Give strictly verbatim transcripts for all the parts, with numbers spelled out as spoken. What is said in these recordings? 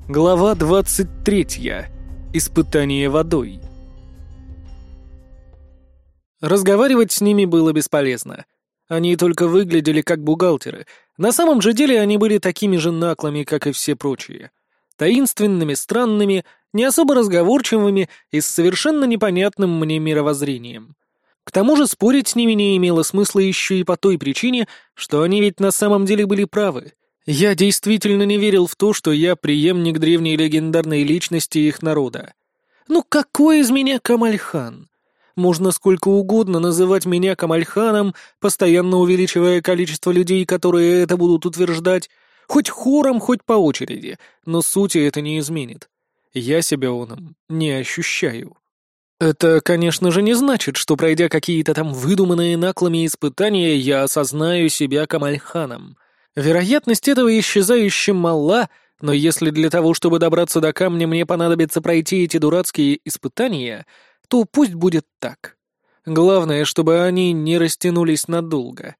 Глава двадцать третья. Испытание водой. Разговаривать с ними было бесполезно. Они только выглядели как бухгалтеры. На самом же деле они были такими же наглыми, как и все прочие. Таинственными, странными, не особо разговорчивыми и с совершенно непонятным мне мировоззрением. К тому же спорить с ними не имело смысла еще и по той причине, что они ведь на самом деле были правы. Я действительно не верил в то, что я преемник древней легендарной личности их народа. Ну какой из меня Камальхан? Можно сколько угодно называть меня Камальханом, постоянно увеличивая количество людей, которые это будут утверждать, хоть хором, хоть по очереди, но сути это не изменит. Я себя оном не ощущаю. Это, конечно же, не значит, что, пройдя какие-то там выдуманные наклами испытания, я осознаю себя Камальханом. Вероятность этого исчезающе мала, но если для того, чтобы добраться до камня, мне понадобится пройти эти дурацкие испытания, то пусть будет так. Главное, чтобы они не растянулись надолго.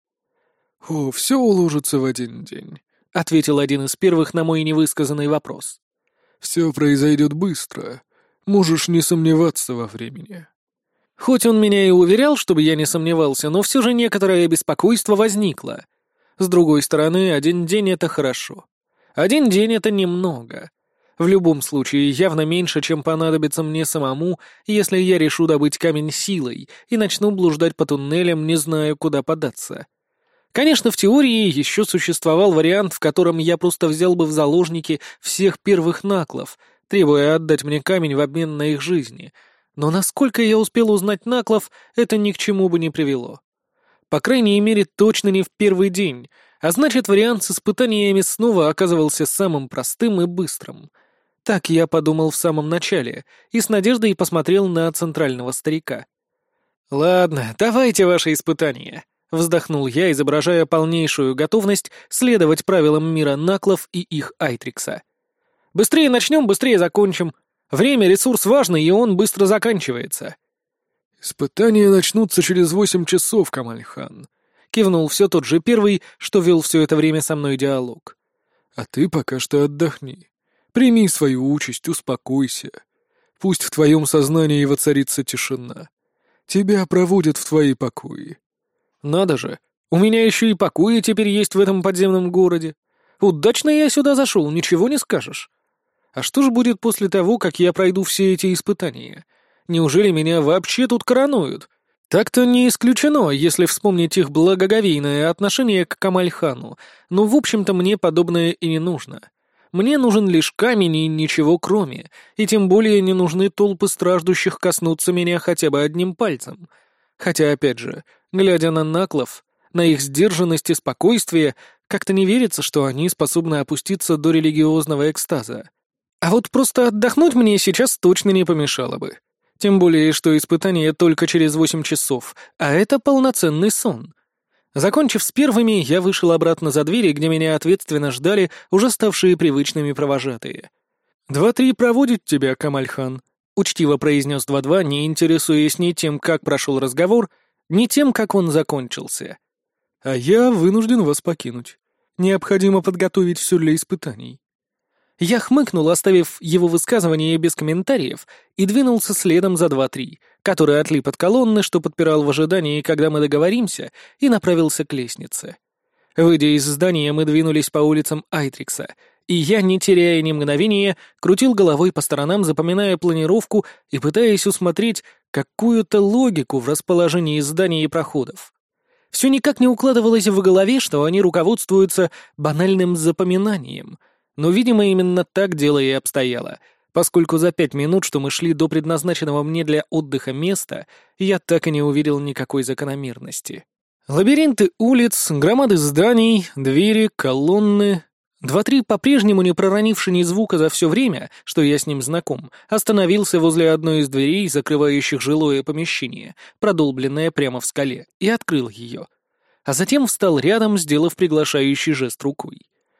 «О, все уложится в один день», — ответил один из первых на мой невысказанный вопрос. «Все произойдет быстро. Можешь не сомневаться во времени». Хоть он меня и уверял, чтобы я не сомневался, но все же некоторое беспокойство возникло. С другой стороны, один день — это хорошо. Один день — это немного. В любом случае, явно меньше, чем понадобится мне самому, если я решу добыть камень силой и начну блуждать по туннелям, не зная, куда податься. Конечно, в теории еще существовал вариант, в котором я просто взял бы в заложники всех первых наклов, требуя отдать мне камень в обмен на их жизни. Но насколько я успел узнать наклов, это ни к чему бы не привело. По крайней мере, точно не в первый день, а значит, вариант с испытаниями снова оказывался самым простым и быстрым. Так я подумал в самом начале и с надеждой посмотрел на центрального старика. «Ладно, давайте ваши испытания», — вздохнул я, изображая полнейшую готовность следовать правилам мира наклов и их Айтрикса. «Быстрее начнем, быстрее закончим. Время — ресурс важный, и он быстро заканчивается». «Испытания начнутся через восемь часов, Камальхан», — кивнул все тот же первый, что вел все это время со мной диалог. «А ты пока что отдохни. Прими свою участь, успокойся. Пусть в твоем сознании воцарится тишина. Тебя проводят в твои покои». «Надо же, у меня еще и покои теперь есть в этом подземном городе. Удачно я сюда зашел, ничего не скажешь. А что же будет после того, как я пройду все эти испытания? Неужели меня вообще тут коронуют? Так-то не исключено, если вспомнить их благоговейное отношение к Камальхану, но, в общем-то, мне подобное и не нужно. Мне нужен лишь камень и ничего кроме, и тем более не нужны толпы страждущих коснуться меня хотя бы одним пальцем. Хотя, опять же, глядя на наклов, на их сдержанность и спокойствие, как-то не верится, что они способны опуститься до религиозного экстаза. А вот просто отдохнуть мне сейчас точно не помешало бы. Тем более, что испытание только через восемь часов, а это полноценный сон. Закончив с первыми, я вышел обратно за двери, где меня ответственно ждали уже ставшие привычными провожатые. «Два-три проводит тебя, Камальхан», — учтиво произнес два-два, не интересуясь ни тем, как прошел разговор, ни тем, как он закончился. «А я вынужден вас покинуть. Необходимо подготовить все для испытаний». Я хмыкнул, оставив его высказывание без комментариев, и двинулся следом за два-три, который отлип от колонны, что подпирал в ожидании, когда мы договоримся, и направился к лестнице. Выйдя из здания, мы двинулись по улицам Айтрикса, и я, не теряя ни мгновения, крутил головой по сторонам, запоминая планировку и пытаясь усмотреть какую-то логику в расположении зданий и проходов. Все никак не укладывалось в голове, что они руководствуются банальным запоминанием — но, видимо, именно так дело и обстояло, поскольку за пять минут, что мы шли до предназначенного мне для отдыха места, я так и не увидел никакой закономерности. Лабиринты улиц, громады зданий, двери, колонны. Два-три, по-прежнему не проронивший ни звука за все время, что я с ним знаком, остановился возле одной из дверей, закрывающих жилое помещение, продолбленное прямо в скале, и открыл ее. А затем встал рядом, сделав приглашающий жест рукой.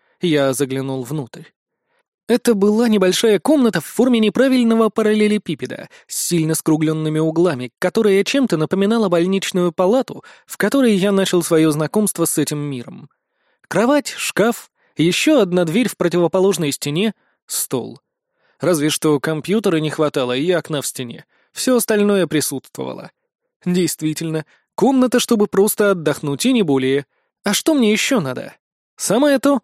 Я заглянул внутрь. Это была небольшая комната в форме неправильного параллелепипеда с сильно скругленными углами, которая чем-то напоминала больничную палату, в которой я начал свое знакомство с этим миром. Кровать, шкаф, еще одна дверь в противоположной стене, Стол. Разве что компьютера не хватало и окна в стене. Все остальное присутствовало. Действительно, комната, чтобы просто отдохнуть и не более. А что мне еще надо? Самое то.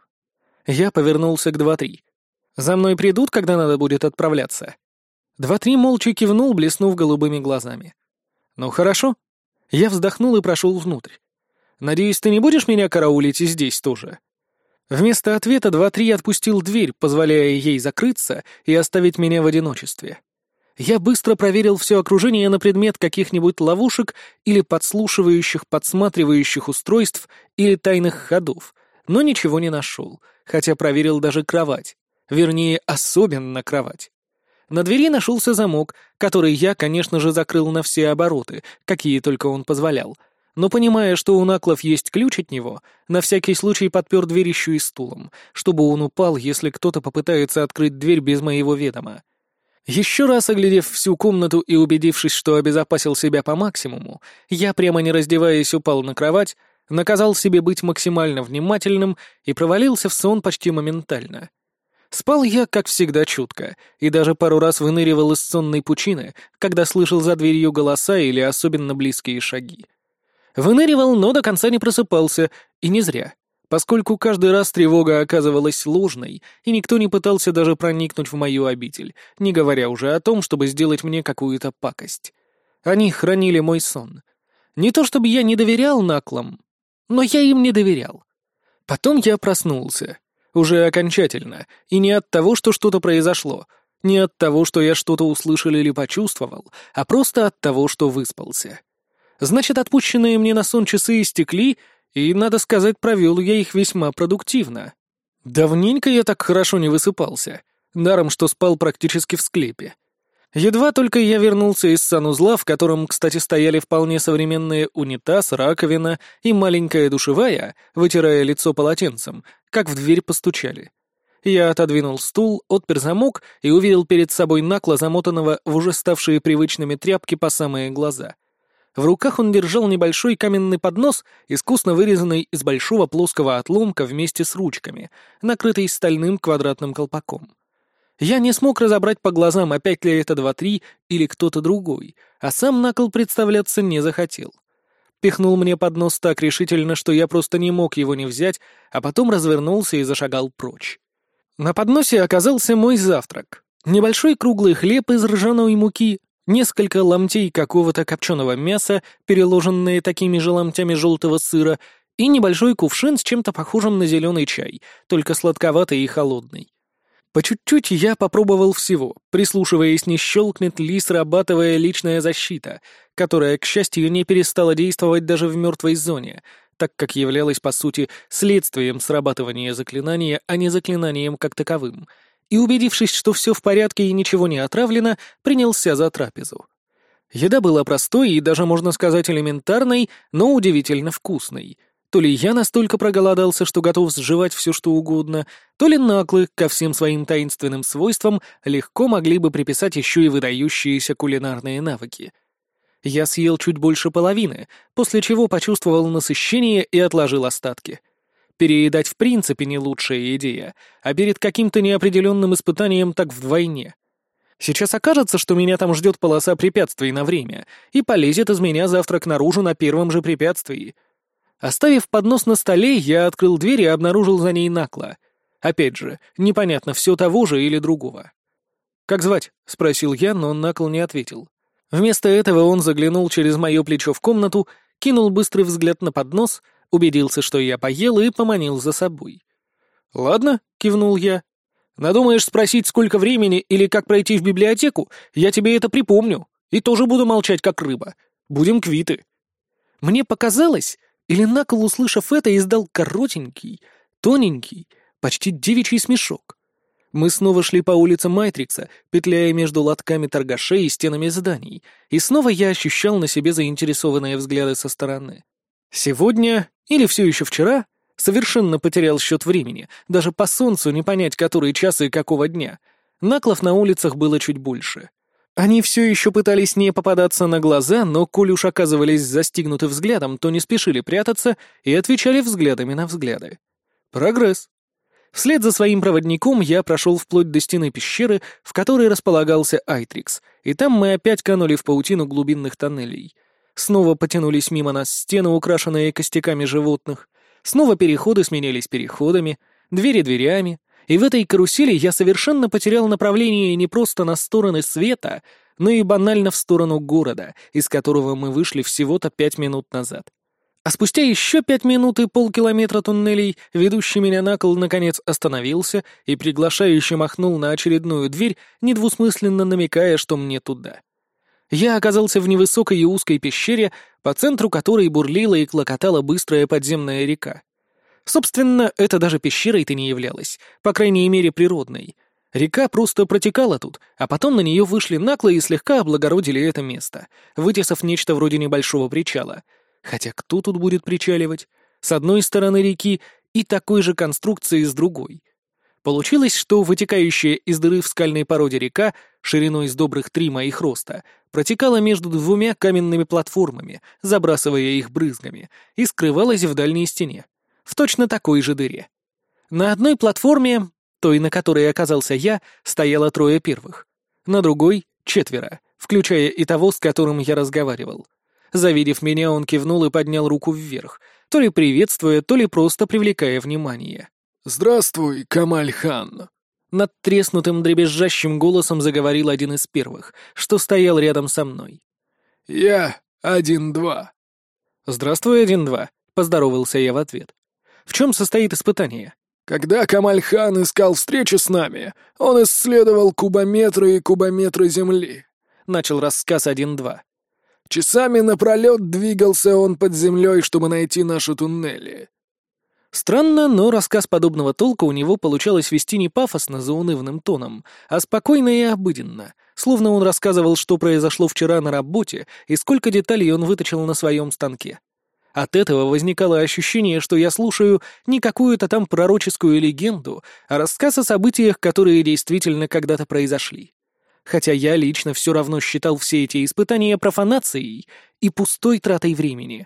Я повернулся к два-три. За мной придут, когда надо будет отправляться. Два-три молча кивнул, блеснув голубыми глазами. Ну хорошо. Я вздохнул и прошел внутрь. Надеюсь, ты не будешь меня караулить и здесь тоже? Вместо ответа два-три отпустил дверь, позволяя ей закрыться и оставить меня в одиночестве. Я быстро проверил все окружение на предмет каких-нибудь ловушек или подслушивающих, подсматривающих устройств или тайных ходов, но ничего не нашел, хотя проверил даже кровать. Вернее, особенно кровать. На двери нашелся замок, который я, конечно же, закрыл на все обороты, какие только он позволял, но, понимая, что у наклов есть ключ от него, на всякий случай подпер дверь еще и стулом, чтобы он упал, если кто-то попытается открыть дверь без моего ведома. Еще раз оглядев всю комнату и убедившись, что обезопасил себя по максимуму, я, прямо не раздеваясь, упал на кровать, наказал себе быть максимально внимательным и провалился в сон почти моментально. Спал я, как всегда, чутко, и даже пару раз выныривал из сонной пучины, когда слышал за дверью голоса или особенно близкие шаги. Выныривал, но до конца не просыпался, и не зря, поскольку каждый раз тревога оказывалась ложной, и никто не пытался даже проникнуть в мою обитель, не говоря уже о том, чтобы сделать мне какую-то пакость. Они хранили мой сон. Не то чтобы я не доверял наклам, но я им не доверял. Потом я проснулся. Уже окончательно, и не от того, что что-то произошло, не от того, что я что-то услышал или почувствовал, а просто от того, что выспался. Значит, отпущенные мне на сон часы истекли, и, надо сказать, провел я их весьма продуктивно. Давненько я так хорошо не высыпался, даром что спал практически в склепе. Едва только я вернулся из санузла, в котором, кстати, стояли вполне современные унитаз, раковина и маленькая душевая, вытирая лицо полотенцем, как в дверь постучали. Я отодвинул стул, отпер замок и увидел перед собой накло замотанного в уже ставшие привычными тряпки по самые глаза. В руках он держал небольшой каменный поднос, искусно вырезанный из большого плоского отломка вместе с ручками, накрытый стальным квадратным колпаком. Я не смог разобрать по глазам, опять ли это два-три или кто-то другой, а сам накол представляться не захотел. Пихнул мне под нос так решительно, что я просто не мог его не взять, а потом развернулся и зашагал прочь. На подносе оказался мой завтрак. Небольшой круглый хлеб из ржаной муки, несколько ломтей какого-то копченого мяса, переложенные такими же ломтями желтого сыра, и небольшой кувшин с чем-то похожим на зеленый чай, только сладковатый и холодный. По чуть-чуть я попробовал всего, прислушиваясь, не щелкнет ли срабатывая личная защита, которая, к счастью, не перестала действовать даже в мертвой зоне, так как являлась, по сути, следствием срабатывания заклинания, а не заклинанием как таковым, и, убедившись, что все в порядке и ничего не отравлено, принялся за трапезу. Еда была простой и даже, можно сказать, элементарной, но удивительно вкусной. То ли я настолько проголодался, что готов сживать все что угодно, то ли наклы, ко всем своим таинственным свойствам, легко могли бы приписать еще и выдающиеся кулинарные навыки. Я съел чуть больше половины, после чего почувствовал насыщение и отложил остатки. Переедать в принципе не лучшая идея, а перед каким-то неопределенным испытанием так вдвойне. Сейчас окажется, что меня там ждет полоса препятствий на время, и полезет из меня завтрак наружу на первом же препятствии. Оставив поднос на столе, я открыл дверь и обнаружил за ней накла. Опять же, непонятно, все того же или другого. «Как звать?» — спросил я, но накл не ответил. Вместо этого он заглянул через мое плечо в комнату, кинул быстрый взгляд на поднос, убедился, что я поел, и поманил за собой. «Ладно», — кивнул я. «Надумаешь спросить, сколько времени или как пройти в библиотеку, я тебе это припомню, и тоже буду молчать, как рыба. Будем квиты». Мне показалось... Или накол, услышав это, издал коротенький, тоненький, почти девичий смешок. Мы снова шли по улице Майтрикса, петляя между лотками торгашей и стенами зданий, и снова я ощущал на себе заинтересованные взгляды со стороны. Сегодня, или все еще вчера, совершенно потерял счет времени, даже по солнцу не понять, который час и какого дня. Наклов на улицах было чуть больше. Они все еще пытались не попадаться на глаза, но, коль уж оказывались застигнуты взглядом, то не спешили прятаться и отвечали взглядами на взгляды. Прогресс. Вслед за своим проводником я прошел вплоть до стены пещеры, в которой располагался Айтрикс, и там мы опять канули в паутину глубинных тоннелей. Снова потянулись мимо нас стены, украшенные костяками животных. Снова переходы сменялись переходами, двери дверями, и в этой карусели я совершенно потерял направление не просто на стороны света, но и банально в сторону города, из которого мы вышли всего-то пять минут назад. А спустя еще пять минут и полкилометра туннелей, ведущий меня на кол, наконец остановился и приглашающе махнул на очередную дверь, недвусмысленно намекая, что мне туда. Я оказался в невысокой и узкой пещере, по центру которой бурлила и клокотала быстрая подземная река. Собственно, это даже пещерой-то не являлось, по крайней мере природной. Река просто протекала тут, а потом на нее вышли накло и слегка облагородили это место, вытесав нечто вроде небольшого причала. Хотя кто тут будет причаливать? С одной стороны реки и такой же конструкции с другой. Получилось, что вытекающая из дыры в скальной породе река, шириной с добрых три моих роста, протекала между двумя каменными платформами, забрасывая их брызгами, и скрывалась в дальней стене, в точно такой же дыре. На одной платформе, той, на которой оказался я, стояло трое первых. На другой — четверо, включая и того, с которым я разговаривал. Завидев меня, он кивнул и поднял руку вверх, то ли приветствуя, то ли просто привлекая внимание. «Здравствуй, Камаль-хан!» Над треснутым дребезжащим голосом заговорил один из первых, что стоял рядом со мной. «Я один-два». «Здравствуй, один-два», — поздоровался я в ответ. «В чем состоит испытание?» «Когда Камаль-хан искал встречи с нами, он исследовал кубометры и кубометры земли», — начал рассказ один-два. «Часами напролет двигался он под землей, чтобы найти наши туннели». Странно, но рассказ подобного толка у него получалось вести не пафосно заунывным тоном, а спокойно и обыденно, словно он рассказывал, что произошло вчера на работе и сколько деталей он выточил на своем станке. От этого возникало ощущение, что я слушаю не какую-то там пророческую легенду, а рассказ о событиях, которые действительно когда-то произошли. Хотя я лично все равно считал все эти испытания профанацией и пустой тратой времени.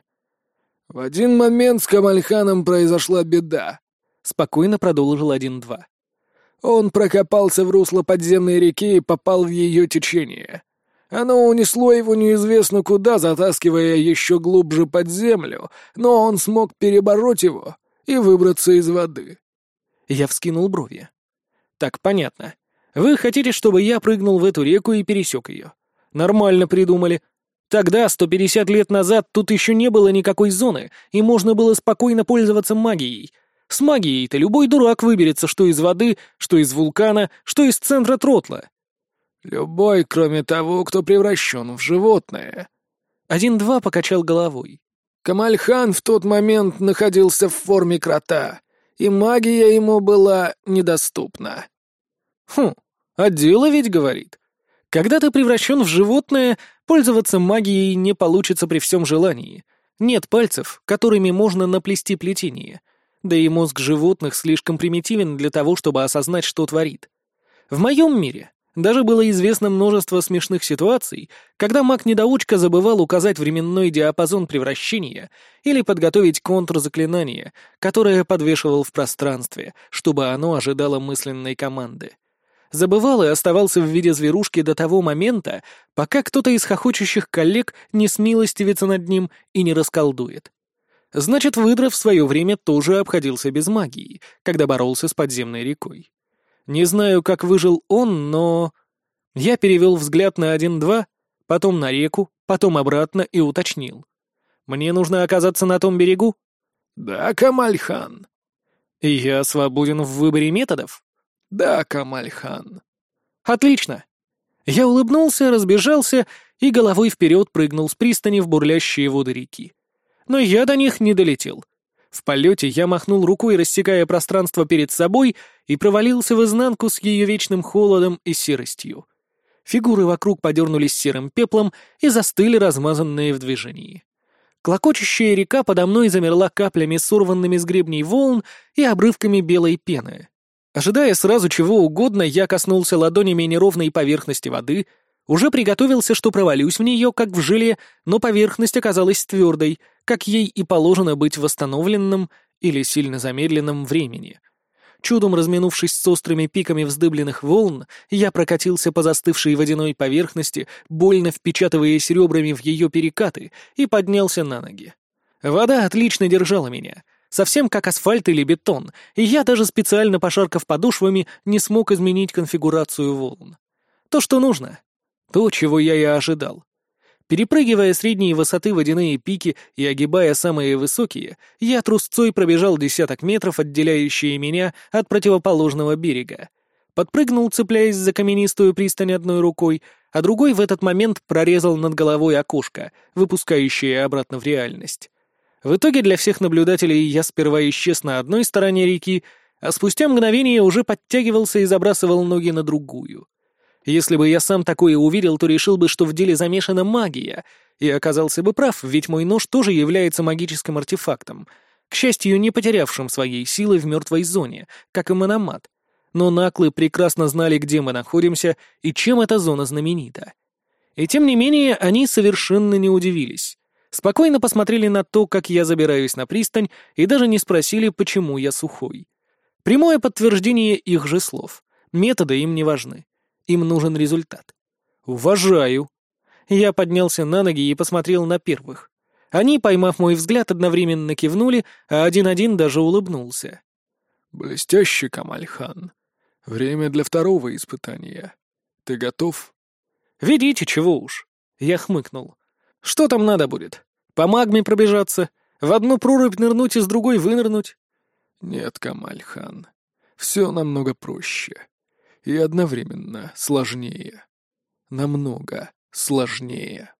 «В один момент с Камаль-ханом произошла беда», — спокойно продолжил один-два. «Он прокопался в русло подземной реки и попал в ее течение. Оно унесло его неизвестно куда, затаскивая еще глубже под землю, но он смог перебороть его и выбраться из воды». Я вскинул брови. «Так, понятно. Вы хотите, чтобы я прыгнул в эту реку и пересек ее? Нормально придумали. Тогда, сто пятьдесят лет назад, тут еще не было никакой зоны, и можно было спокойно пользоваться магией. С магией-то любой дурак выберется, что из воды, что из вулкана, что из центра Тротла». «Любой, кроме того, кто превращен в животное». Один-два покачал головой. «Камаль-хан в тот момент находился в форме крота, и магия ему была недоступна». «Хм, а дело ведь говорит. Когда ты превращен в животное, пользоваться магией не получится при всем желании. Нет пальцев, которыми можно наплести плетение. Да и мозг животных слишком примитивен для того, чтобы осознать, что творит. В моем мире даже было известно множество смешных ситуаций, когда маг-недоучка забывал указать временной диапазон превращения или подготовить контрзаклинание, которое подвешивал в пространстве, чтобы оно ожидало мысленной команды. Забывал и оставался в виде зверушки до того момента, пока кто-то из хохочущих коллег не смилостивится над ним и не расколдует. Значит, выдра в свое время тоже обходился без магии, когда боролся с подземной рекой. Не знаю, как выжил он, но... Я перевел взгляд на один-два, потом на реку, потом обратно и уточнил. «Мне нужно оказаться на том берегу?» «Да, Камаль-хан». «Я свободен в выборе методов?» «Да, Камаль-хан». «Отлично!» Я улыбнулся, разбежался и головой вперед прыгнул с пристани в бурлящие воды реки. Но я до них не долетел. В полете я махнул рукой, рассекая пространство перед собой, и провалился в изнанку с ее вечным холодом и серостью. Фигуры вокруг подернулись серым пеплом и застыли, размазанные в движении. Клокочущая река подо мной замерла каплями, сорванными с гребней волн и обрывками белой пены. Ожидая сразу чего угодно, я коснулся ладонями неровной поверхности воды, уже приготовился, что провалюсь в нее, как в желе, но поверхность оказалась твердой, как ей и положено быть в восстановленном или сильно замедленном времени. Чудом разминувшись с острыми пиками вздыбленных волн, я прокатился по застывшей водяной поверхности, больно впечатываясь ребрами в ее перекаты, и поднялся на ноги. Вода отлично держала меня, совсем как асфальт или бетон, и я, даже специально пошаркав подошвами, не смог изменить конфигурацию волн. То, что нужно. То, чего я и ожидал. Перепрыгивая средние высоты водяные пики и огибая самые высокие, я трусцой пробежал десяток метров, отделяющие меня от противоположного берега. Подпрыгнул, цепляясь за каменистую пристань одной рукой, а другой в этот момент прорезал над головой окошко, выпускающее обратно в реальность. В итоге для всех наблюдателей я сперва исчез на одной стороне реки, а спустя мгновение уже подтягивался и забрасывал ноги на другую. Если бы я сам такое увидел, то решил бы, что в деле замешана магия, и оказался бы прав, ведь мой нож тоже является магическим артефактом, к счастью, не потерявшим своей силы в мертвой зоне, как и мономат. Но наклы прекрасно знали, где мы находимся и чем эта зона знаменита. И тем не менее, они совершенно не удивились. Спокойно посмотрели на то, как я забираюсь на пристань, и даже не спросили, почему я сухой. Прямое подтверждение их же слов. Методы им не важны. Им нужен результат. Уважаю. Я поднялся на ноги и посмотрел на первых. Они, поймав мой взгляд, одновременно кивнули, а один-один даже улыбнулся. «Блестяще, Камаль-хан. Время для второго испытания. Ты готов?» «Ведите, чего уж». Я хмыкнул. «Что там надо будет? По магме пробежаться? В одну прорубь нырнуть и с другой вынырнуть?» «Нет, Камаль-хан. Все намного проще. И одновременно сложнее. Намного сложнее».